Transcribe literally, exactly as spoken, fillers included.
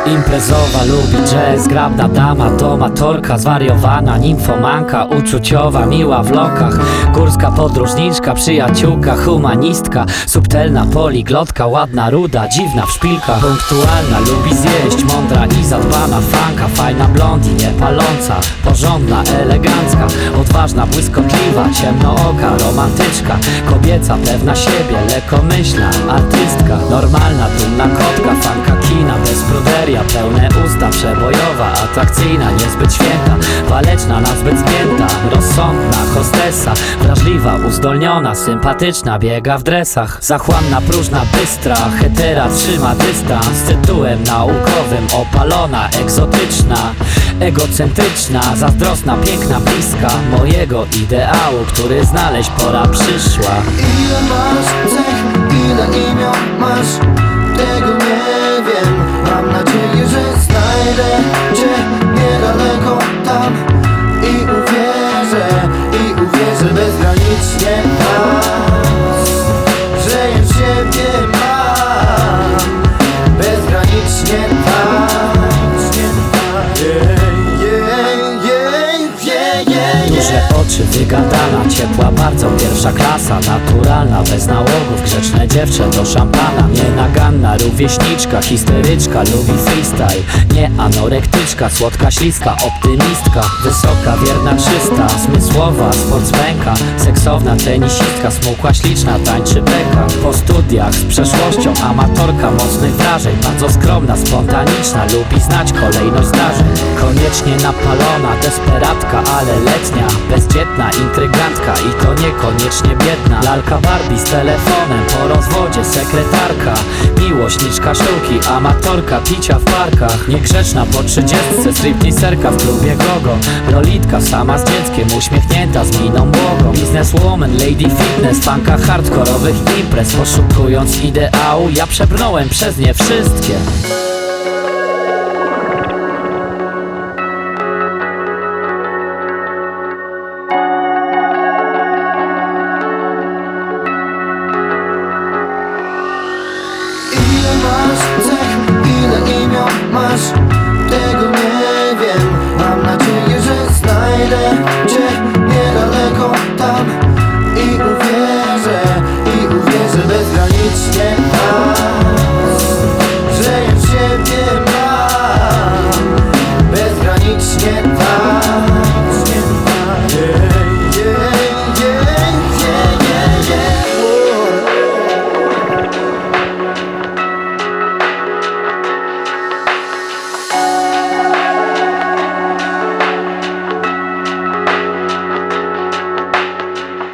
Imprezowa, lubi jazz, grabna dama, domatorka, zwariowana, nimfomanka, uczuciowa, miła w lokach, górska podróżniczka, przyjaciółka, humanistka, subtelna poliglotka, ładna, ruda, dziwna w szpilkach, punktualna, lubi zjeść, mądra i zadbana, fanka, fajna blondi, niepaląca, porządna, elegancka, odważna, błyskotliwa, ciemnooka, romantyczka, kobieca, pewna siebie, lekkomyślna, artystka, normalna, dumna kotka, fanka kina, bez pruderia, pełne usta, przebojowa, atrakcyjna, niezbyt święta, waleczna, nazbyt zgięta, rozsądna, hostesa, wrażliwa, uzdolniona, sympatyczna, biega w dresach, zachłanna, próżna, bystra, hetera, trzyma dystans, tytułem naukowym, opalona, egzotyczna, egocentryczna, zazdrosna, piękna, bliska mojego ideału, który znaleźć pora przyszła. Ile masz cech, ile imion masz, tego nie wiem. Mam nadzieję, że znajdę cię niedaleko tam i uwierzę, i uwierzę bezgranicznie w nas, że ja w siebie mam bezgranicznie tak. Duże oczy, wygadana, ciepła, bardzo pierwsza klasa, naturalna, bez nałogów, grzeczne dziewczę do szampana, nienaganna, rówieśniczka, histeryczka, lubi freestyle, nie anorektyczka, słodka, śliska, optymistka, wysoka, wierna, czysta, zmysłowa, sportsmenka, seksowna, tenisistka, smukła, śliczna, tańczy beka, po studiach z przeszłością, amatorka mocnych wrażeń, bardzo skromna, spontaniczna, lubi znać kolejność zdarzeń, koniecznie napalona, desperatka, ale letnia, bezdzietna, intrygantka i to niekoniecznie biedna, lalka Barbie z telefonem, po rozwodzie sekretarka, miłośniczka sztuki, amatorka picia w parkach, niegrzeczna po trzydziestce, stripteaserka w klubie gogo, lolitka sama z dzieckiem, uśmiechnięta z miną błogą, bizneswoman, lady fitness, fanka hardkorowych imprez, poszukując ideału, ja przebrnąłem przez nie wszystkie.